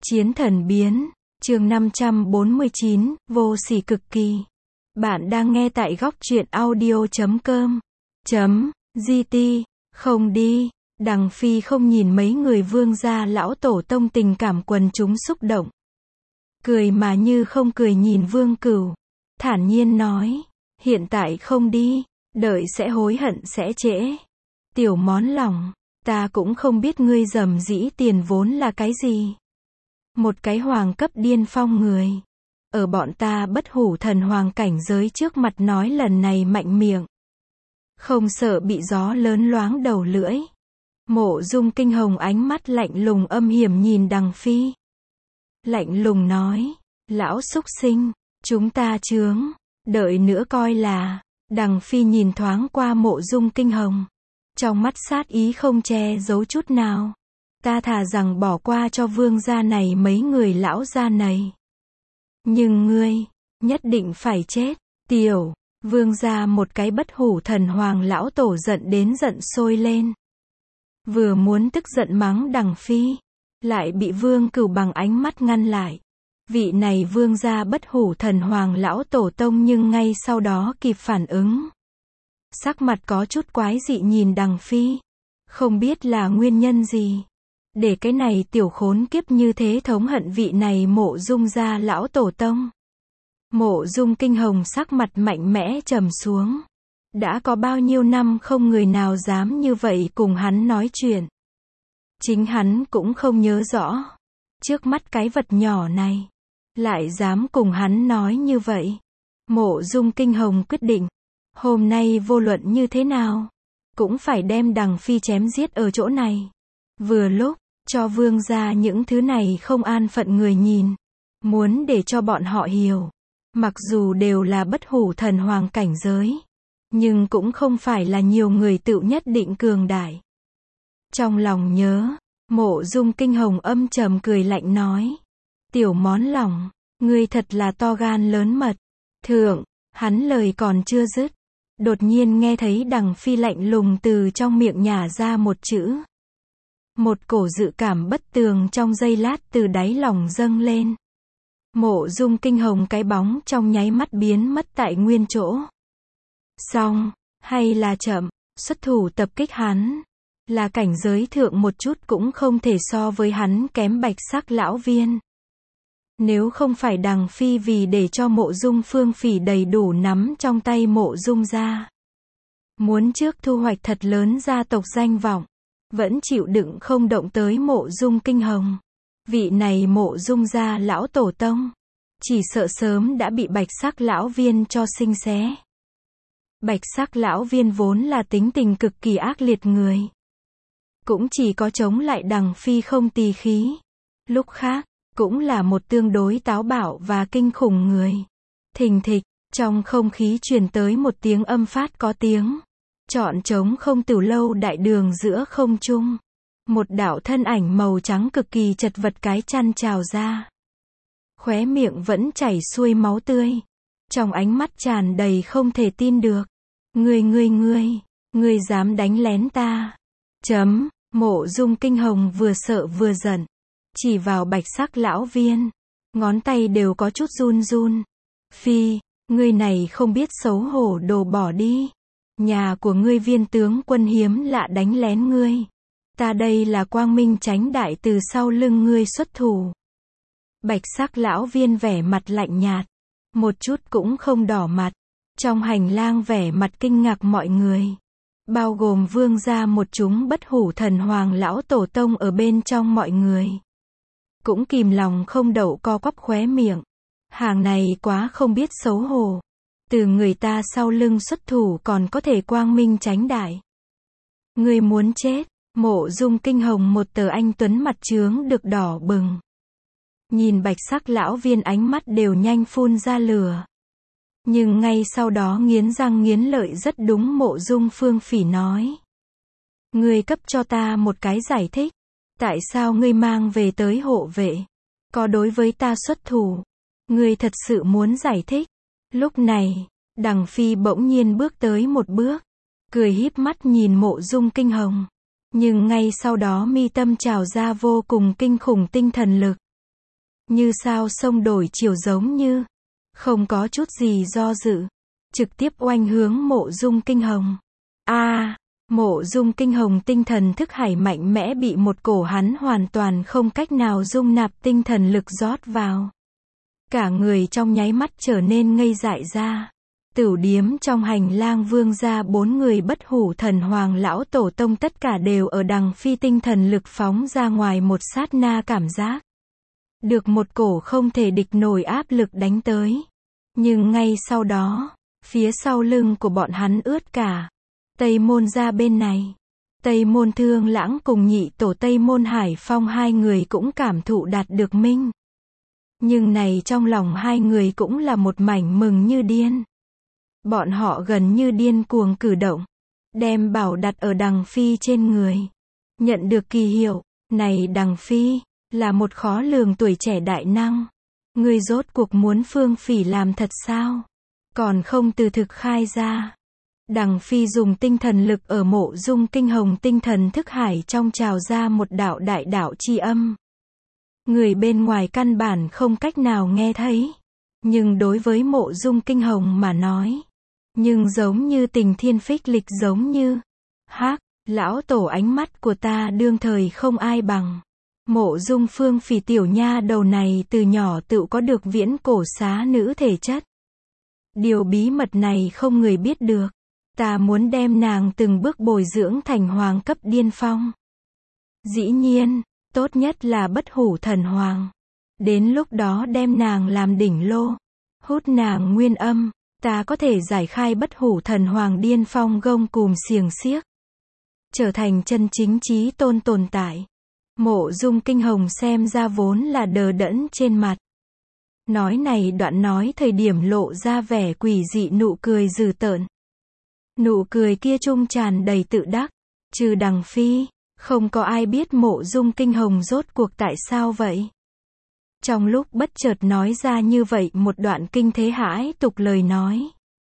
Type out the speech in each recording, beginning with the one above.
Chiến thần biến, chương 549, vô sỉ cực kỳ. Bạn đang nghe tại góc truyện audio.com. GT, không đi. Đằng Phi không nhìn mấy người vương gia lão tổ tông tình cảm quần chúng xúc động. Cười mà như không cười nhìn Vương Cửu. Thản nhiên nói, hiện tại không đi, đợi sẽ hối hận sẽ trễ. Tiểu món lòng, ta cũng không biết ngươi dầm dĩ tiền vốn là cái gì. Một cái hoàng cấp điên phong người. Ở bọn ta bất hủ thần hoàng cảnh giới trước mặt nói lần này mạnh miệng. Không sợ bị gió lớn loáng đầu lưỡi. Mộ Dung Kinh Hồng ánh mắt lạnh lùng âm hiểm nhìn Đằng Phi. Lạnh lùng nói, lão súc sinh, chúng ta chướng, đợi nữa coi là. Đằng Phi nhìn thoáng qua Mộ Dung Kinh Hồng. Trong mắt sát ý không che giấu chút nào. Ta thà rằng bỏ qua cho vương gia này mấy người lão gia này. Nhưng ngươi, nhất định phải chết. Tiểu, vương gia một cái bất hủ thần hoàng lão tổ giận đến giận sôi lên. Vừa muốn tức giận mắng Đằng Phi, lại bị Vương Cửu bằng ánh mắt ngăn lại. Vị này vương gia bất hủ thần hoàng lão tổ tông nhưng ngay sau đó kịp phản ứng. Sắc mặt có chút quái dị nhìn Đằng Phi. Không biết là nguyên nhân gì. Để cái này tiểu khốn kiếp như thế thống hận vị này Mộ Dung gia lão tổ tông. Mộ Dung Kinh Hồng sắc mặt mạnh mẽ trầm xuống. Đã có bao nhiêu năm không người nào dám như vậy cùng hắn nói chuyện. Chính hắn cũng không nhớ rõ. Trước mắt cái vật nhỏ này, lại dám cùng hắn nói như vậy. Mộ Dung Kinh Hồng quyết định, hôm nay vô luận như thế nào, cũng phải đem Đằng Phi chém giết ở chỗ này. Vừa lúc, cho vương gia những thứ này không an phận người nhìn. Muốn để cho bọn họ hiểu. Mặc dù đều là bất hủ thần hoàng cảnh giới. Nhưng cũng không phải là nhiều người tự nhất định cường đại. Trong lòng nhớ, Mộ Dung Kinh Hồng âm trầm cười lạnh nói. Tiểu món lòng, ngươi thật là to gan lớn mật. Thượng, hắn lời còn chưa dứt. Đột nhiên nghe thấy Đằng Phi lạnh lùng từ trong miệng nhả ra một chữ. Một cổ dự cảm bất tường trong giây lát từ đáy lòng dâng lên. Mộ Dung Kinh Hồng cái bóng trong nháy mắt biến mất tại nguyên chỗ. Xong, hay là chậm, xuất thủ tập kích hắn. Là cảnh giới thượng một chút cũng không thể so với hắn kém Bạch Sắc lão viên. Nếu không phải Đằng Phi vì để cho Mộ Dung Phương Phỉ đầy đủ nắm trong tay Mộ Dung gia. Muốn trước thu hoạch thật lớn gia tộc danh vọng. Vẫn chịu đựng không động tới Mộ Dung Kinh Hồng. Vị này Mộ Dung gia lão tổ tông. Chỉ sợ sớm đã bị Bạch Sắc lão viên cho sinh xé. Bạch Sắc lão viên vốn là tính tình cực kỳ ác liệt người. Cũng chỉ có chống lại Đằng Phi không tì khí. Lúc khác, cũng là một tương đối táo bạo và kinh khủng người. Thình thịch, trong không khí truyền tới một tiếng âm phát có tiếng. Trọn trống không từ lâu đại đường giữa không trung. Một đạo thân ảnh màu trắng cực kỳ chật vật cái chăn trào ra. Khóe miệng vẫn chảy xuôi máu tươi. Trong ánh mắt tràn đầy không thể tin được. Ngươi dám đánh lén ta. Mộ Dung Kinh Hồng vừa sợ vừa giận. Chỉ vào Bạch Sắc lão viên. Ngón tay đều có chút run run. Phi, ngươi này không biết xấu hổ đồ bỏ đi. Nhà của ngươi viên tướng quân hiếm lạ đánh lén ngươi. Ta đây là quang minh chánh đại từ sau lưng ngươi xuất thủ. Bạch Sắc lão viên vẻ mặt lạnh nhạt. Một chút cũng không đỏ mặt. Trong hành lang vẻ mặt kinh ngạc mọi người. Bao gồm vương gia một chúng bất hủ thần hoàng lão tổ tông ở bên trong mọi người. Cũng kìm lòng không đậu co quắp khóe miệng. Hàng này quá không biết xấu hổ. Từ người ta sau lưng xuất thủ còn có thể quang minh chánh đại. Ngươi muốn chết. Mộ Dung Kinh Hồng một tờ anh tuấn mặt trướng được đỏ bừng. Nhìn Bạch Sắc lão viên ánh mắt đều nhanh phun ra lửa. Nhưng ngay sau đó nghiến răng nghiến lợi rất đúng Mộ Dung Phương Phỉ nói. Ngươi cấp cho ta một cái giải thích. Tại sao ngươi mang về tới hộ vệ? Có đối với ta xuất thủ? Ngươi thật sự muốn giải thích? Lúc này, Đằng Phi bỗng nhiên bước tới một bước. Cười híp mắt nhìn Mộ Dung Kinh Hồng. Nhưng ngay sau đó mi tâm trào ra vô cùng kinh khủng tinh thần lực. như sao sông đổi chiều giống như, không có chút gì do dự, trực tiếp oanh hướng Mộ Dung Kinh Hồng. Mộ Dung Kinh Hồng tinh thần thức hải mạnh mẽ bị một cổ hắn hoàn toàn không cách nào dung nạp tinh thần lực rót vào. Cả người trong nháy mắt trở nên ngây dại ra. Tửu điếm trong hành lang vương gia 4 người bất hủ thần hoàng lão tổ tông tất cả đều ở đằng phi tinh thần lực phóng ra ngoài một sát na cảm giác. Được một cổ không thể địch nổi áp lực đánh tới. Nhưng ngay sau đó, phía sau lưng của bọn hắn ướt cả. Tây Môn gia bên này, Tây Môn Thương Lãng cùng nhị tổ Tây Môn Hải Phong hai người cũng cảm thụ đạt được minh. Nhưng này trong lòng hai người cũng là một mảnh mừng như điên. Bọn họ gần như điên cuồng cử động, đem bảo đặt ở đằng phi trên người. Nhận được kỳ hiệu, này đằng phi, là một khó lường tuổi trẻ đại năng. Ngươi rốt cuộc muốn Phương Phỉ làm thật sao? Còn không từ thực khai ra. Đằng phi dùng tinh thần lực ở Mộ Dung Kinh Hồng tinh thần thức hải trong trào ra một đạo đại đạo chi âm. Người bên ngoài căn bản không cách nào nghe thấy. Nhưng đối với Mộ Dung Kinh Hồng mà nói, nhưng giống như tình thiên phích lịch giống như, lão tổ ánh mắt của ta đương thời không ai bằng. Mộ Dung Phương Phỉ tiểu nha đầu này từ nhỏ tự có được viễn cổ xá nữ thể chất. Điều bí mật này không người biết được. Ta muốn đem nàng từng bước bồi dưỡng thành hoàng cấp điên phong. Dĩ nhiên, tốt nhất là bất hủ thần hoàng. Đến lúc đó đem nàng làm đỉnh lô, hút nàng nguyên âm, ta có thể giải khai bất hủ thần hoàng điên phong gông cùm xiềng xiếc. Trở thành chân chính chí tôn tồn tại. Mộ Dung Kinh Hồng xem ra vốn là đờ đẫn trên mặt. Nói này đoạn nói thời điểm lộ ra vẻ quỷ dị nụ cười dữ tợn. Nụ cười kia trung tràn đầy tự đắc. Trừ đằng phi, không có ai biết Mộ Dung Kinh Hồng rốt cuộc tại sao vậy. Trong lúc bất chợt nói ra như vậy một đoạn kinh thế hãi tục lời nói.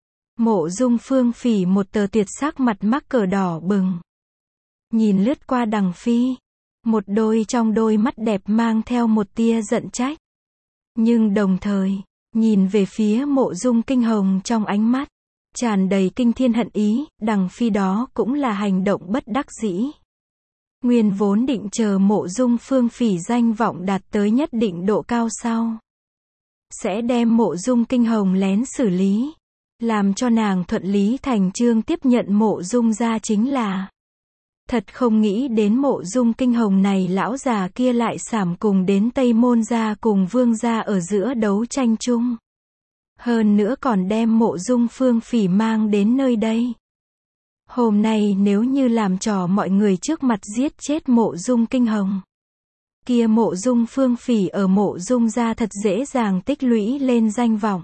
Mộ Dung Phương Phỉ một tờ tuyệt sắc mặt mắc cờ đỏ bừng. Nhìn lướt qua đằng phi. Một đôi trong đôi mắt đẹp mang theo một tia giận trách. Nhưng đồng thời, nhìn về phía Mộ Dung Kinh Hồng trong ánh mắt, tràn đầy kinh thiên hận ý, đằng phi đó cũng là hành động bất đắc dĩ. Nguyên vốn định chờ Mộ Dung Phương Phỉ danh vọng đạt tới nhất định độ cao sau. Sẽ đem Mộ Dung Kinh Hồng lén xử lý. Làm cho nàng thuận lý thành chương tiếp nhận Mộ Dung gia chính là. Thật không nghĩ đến Mộ Dung Kinh Hồng này lão già kia lại xảm cùng đến Tây Môn gia cùng Vương gia ở giữa đấu tranh chung. Hơn nữa còn đem Mộ Dung Phương Phỉ mang đến nơi đây. Hôm nay nếu như làm trò mọi người trước mặt giết chết Mộ Dung Kinh Hồng, kia Mộ Dung Phương Phỉ ở Mộ Dung gia thật dễ dàng tích lũy lên danh vọng.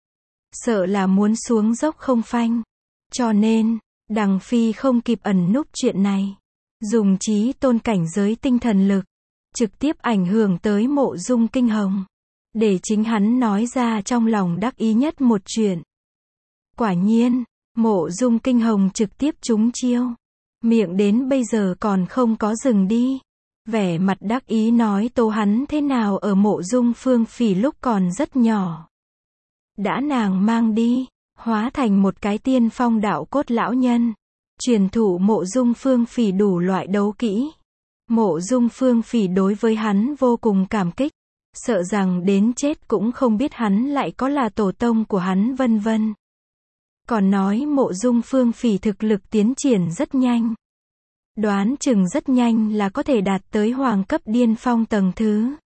Sợ là muốn xuống dốc không phanh. Cho nên, đằng phi không kịp ẩn núp chuyện này. Dùng chí tôn cảnh giới tinh thần lực, trực tiếp ảnh hưởng tới Mộ Dung Kinh Hồng. Để chính hắn nói ra trong lòng đắc ý nhất một chuyện. Quả nhiên, Mộ Dung Kinh Hồng trực tiếp trúng chiêu. Miệng đến bây giờ còn không có dừng đi. Vẻ mặt đắc ý nói tô hắn thế nào ở Mộ Dung Phương Phỉ lúc còn rất nhỏ. Đã nàng mang đi, hóa thành một cái tiên phong đạo cốt lão nhân. Truyền thụ Mộ Dung Phương Phỉ đủ loại đấu kỹ. Mộ Dung Phương Phỉ đối với hắn vô cùng cảm kích. Sợ rằng đến chết cũng không biết hắn lại có là tổ tông của hắn vân vân. Còn nói Mộ Dung Phương Phỉ thực lực tiến triển rất nhanh. Đoán chừng rất nhanh là có thể đạt tới hoàng cấp điên phong tầng thứ.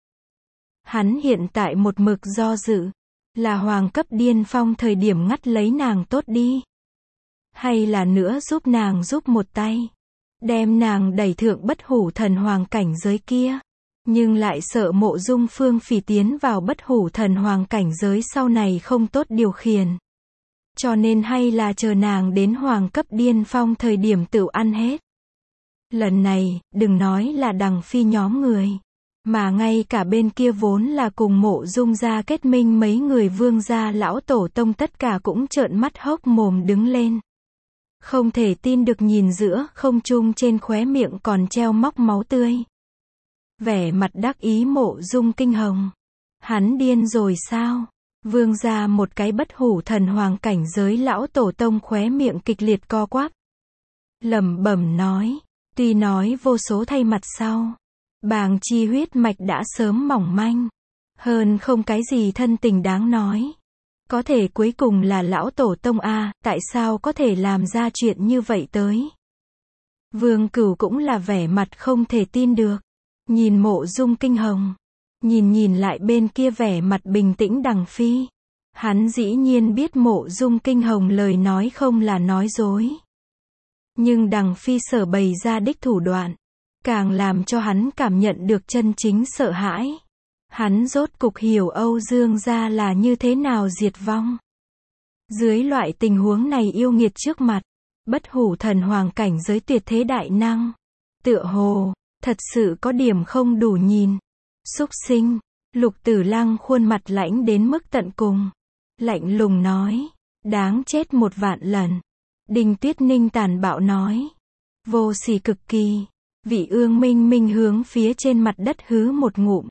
Hắn hiện tại một mực do dự. Là hoàng cấp điên phong thời điểm ngắt lấy nàng tốt đi. Hay là nữa giúp nàng giúp một tay. Đem nàng đẩy thượng bất hủ thần hoàng cảnh giới kia. Nhưng lại sợ Mộ Dung Phương Phỉ tiến vào bất hủ thần hoàng cảnh giới sau này không tốt điều khiển. Cho nên hay là chờ nàng đến hoàng cấp điên phong thời điểm tự ăn hết. Lần này, đừng nói là đằng phi nhóm người. Mà ngay cả bên kia vốn là cùng Mộ Dung gia kết minh mấy người Vương gia lão tổ tông tất cả cũng trợn mắt hốc mồm đứng lên. Không thể tin được nhìn giữa không trung trên khóe miệng còn treo móc máu tươi. Vẻ mặt đắc ý Mộ Dung Kinh Hồng. Hắn điên rồi sao? Vương gia một cái bất hủ thần hoàng cảnh giới lão tổ tông khóe miệng kịch liệt co quắp. Lẩm bẩm nói, tuy nói vô số thay mặt sau, bàng chi huyết mạch đã sớm mỏng manh, hơn không cái gì thân tình đáng nói. Có thể cuối cùng là lão tổ tông a, tại sao có thể làm ra chuyện như vậy tới? Vương Cửu cũng là vẻ mặt không thể tin được, nhìn Mộ Dung Kinh Hồng, nhìn lại bên kia vẻ mặt bình tĩnh Đằng Phi. Hắn dĩ nhiên biết Mộ Dung Kinh Hồng lời nói không là nói dối. Nhưng Đằng Phi sở bày ra đích thủ đoạn, càng làm cho hắn cảm nhận được chân chính sợ hãi. Hắn rốt cục hiểu Âu Dương gia là như thế nào diệt vong. Dưới loại tình huống này yêu nghiệt trước mặt, bất hủ thần hoàng cảnh giới tuyệt thế đại năng, tựa hồ, thật sự có điểm không đủ nhìn. Súc sinh, Lục Tử Lăng khuôn mặt lãnh đến mức tận cùng, lạnh lùng nói, đáng chết 1.000.000 lần. Đinh Tuyết Ninh tàn bạo nói, vô sỉ cực kỳ. Vị Ương Minh Minh hướng phía trên mặt đất hứ một ngụm,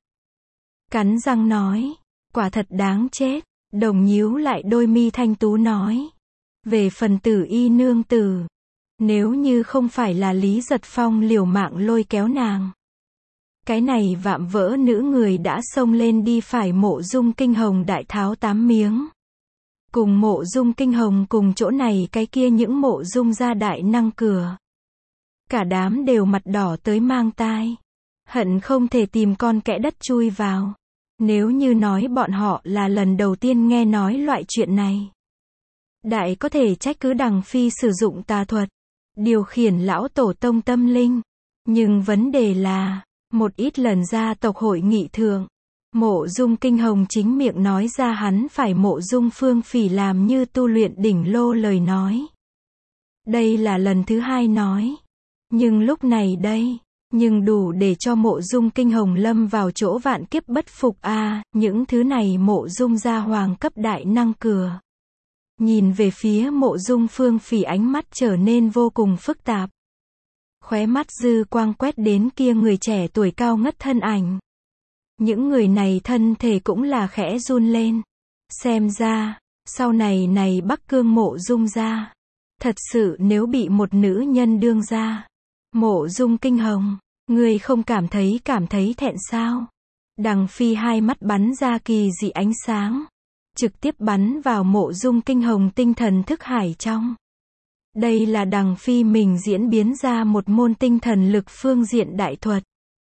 cắn răng nói, quả thật đáng chết. Đồng nhíu lại đôi mi thanh tú nói, về phần Tử Y nương tử, nếu như không phải là Lý Giật Phong liều mạng lôi kéo nàng, cái này vạm vỡ nữ người đã xông lên đi phải Mộ Dung Kinh Hồng đại tháo 8 miếng. Cùng Mộ Dung Kinh Hồng cùng chỗ này cái kia những Mộ Dung gia đại năng cửa. Cả đám đều mặt đỏ tới mang tai, hận không thể tìm con kẽ đất chui vào. Nếu như nói bọn họ là lần đầu tiên nghe nói loại chuyện này, đại có thể trách cứ Đằng Phi sử dụng tà thuật, điều khiển lão tổ tông tâm linh. Nhưng vấn đề là, một ít lần gia tộc hội nghị thượng, Mộ Dung Kinh Hồng chính miệng nói ra hắn phải Mộ Dung Phương Phỉ làm như tu luyện đỉnh lô lời nói. Đây là lần thứ 2 nói. Nhưng lúc này đây, nhưng đủ để cho Mộ Dung Kinh Hồng lâm vào chỗ vạn kiếp bất phục a, những thứ này Mộ Dung gia hoàng cấp đại năng cửa. Nhìn về phía Mộ Dung Phương Phỉ ánh mắt trở nên vô cùng phức tạp. Khóe mắt dư quang quét đến kia người trẻ tuổi cao ngất thân ảnh. Những người này thân thể cũng là khẽ run lên. Xem ra, sau này Bắc Cương Mộ Dung gia, thật sự nếu bị một nữ nhân đương gia. Mộ Dung Kinh Hồng, ngươi không cảm thấy thẹn sao? Đằng Phi hai mắt bắn ra kỳ dị ánh sáng, trực tiếp bắn vào Mộ Dung Kinh Hồng tinh thần thức hải trong. Đây là Đằng Phi mình diễn biến ra một môn tinh thần lực phương diện đại thuật.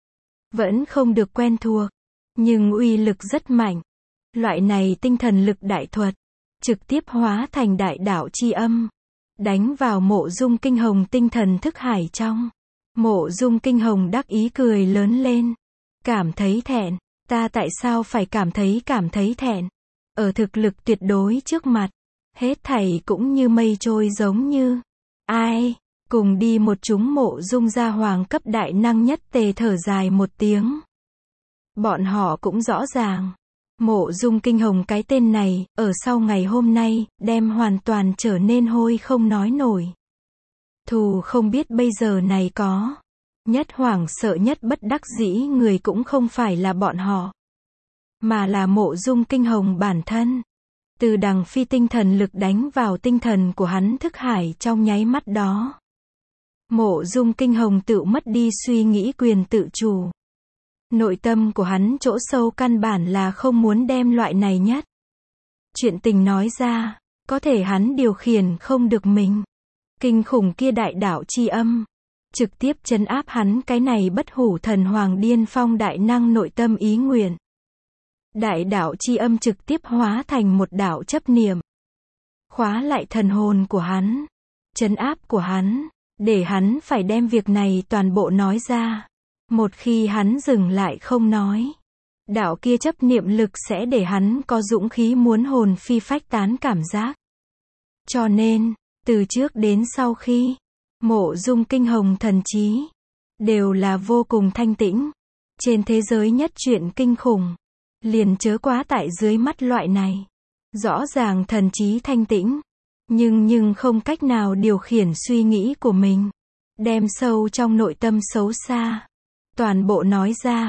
Vẫn không được quen thuộc, nhưng uy lực rất mạnh. Loại này tinh thần lực đại thuật, trực tiếp hóa thành đại đạo chi âm, đánh vào Mộ Dung Kinh Hồng tinh thần thức hải trong. Mộ Dung Kinh Hồng đắc ý cười lớn lên. Cảm thấy thẹn, ta tại sao phải cảm thấy thẹn? Ở thực lực tuyệt đối trước mặt, hết thảy cũng như mây trôi giống như. Ai, cùng đi một chúng Mộ Dung gia hoàng cấp đại năng nhất tề thở dài một tiếng. Bọn họ cũng rõ ràng, Mộ Dung Kinh Hồng cái tên này, ở sau ngày hôm nay, đem hoàn toàn trở nên hôi không nói nổi. Thù không biết bây giờ này có. Nhất hoảng sợ nhất bất đắc dĩ người cũng không phải là bọn họ, mà là Mộ Dung Kinh Hồng bản thân. Từ Đằng Phi tinh thần lực đánh vào tinh thần của hắn thức hải trong nháy mắt đó, Mộ Dung Kinh Hồng tự mất đi suy nghĩ quyền tự chủ. Nội tâm của hắn chỗ sâu căn bản là không muốn đem loại này nhất chuyện tình nói ra, có thể hắn điều khiển không được mình. Kinh khủng kia đại đạo chi âm, trực tiếp trấn áp hắn cái này bất hủ thần hoàng điên phong đại năng nội tâm ý nguyện. Đại đạo chi âm trực tiếp hóa thành một đạo chấp niệm, khóa lại thần hồn của hắn, trấn áp của hắn, để hắn phải đem việc này toàn bộ nói ra. Một khi hắn dừng lại không nói, đạo kia chấp niệm lực sẽ để hắn có dũng khí muốn hồn phi phách tán cảm giác. Cho nên, từ trước đến sau khi, Mộ Dung Kinh Hồng thần trí đều là vô cùng thanh tĩnh. Trên thế giới nhất chuyện kinh khủng, liền chớ quá tại dưới mắt loại này. Rõ ràng thần trí thanh tĩnh, nhưng không cách nào điều khiển suy nghĩ của mình, đem sâu trong nội tâm xấu xa toàn bộ nói ra.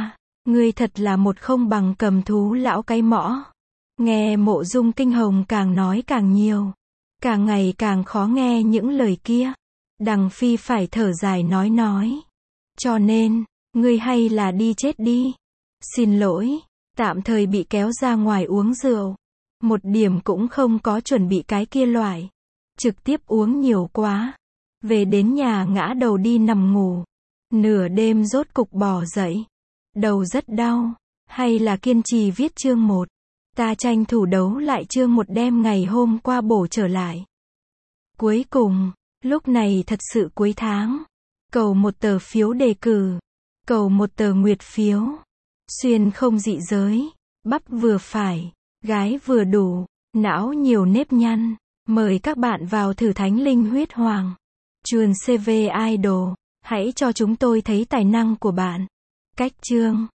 Ngươi thật là một không bằng cầm thú lão cái mõ. Nghe Mộ Dung Kinh Hồng càng nói càng nhiều. Càng ngày càng khó nghe những lời kia. Đằng Phi phải thở dài nói. Cho nên, ngươi hay là đi chết đi. Xin lỗi, tạm thời bị kéo ra ngoài uống rượu. Một điểm cũng không có chuẩn bị cái kia loại. Trực tiếp uống nhiều quá. Về đến nhà ngã đầu đi nằm ngủ. Nửa đêm rốt cục bò dậy. Đầu rất đau. Hay là kiên trì viết chương 1. Ta tranh thủ đấu lại chương 1 đem ngày hôm qua bổ trở lại. Cuối cùng, lúc này thật sự cuối tháng. Cầu một tờ phiếu đề cử. Cầu một tờ nguyệt phiếu. Xuyên không dị giới. Bắp vừa phải. Gái vừa đủ. Não nhiều nếp nhăn. Mời các bạn vào thử thánh linh huyết hoàng. Chuồn CV Idol. Hãy cho chúng tôi thấy tài năng của bạn. Cách chương.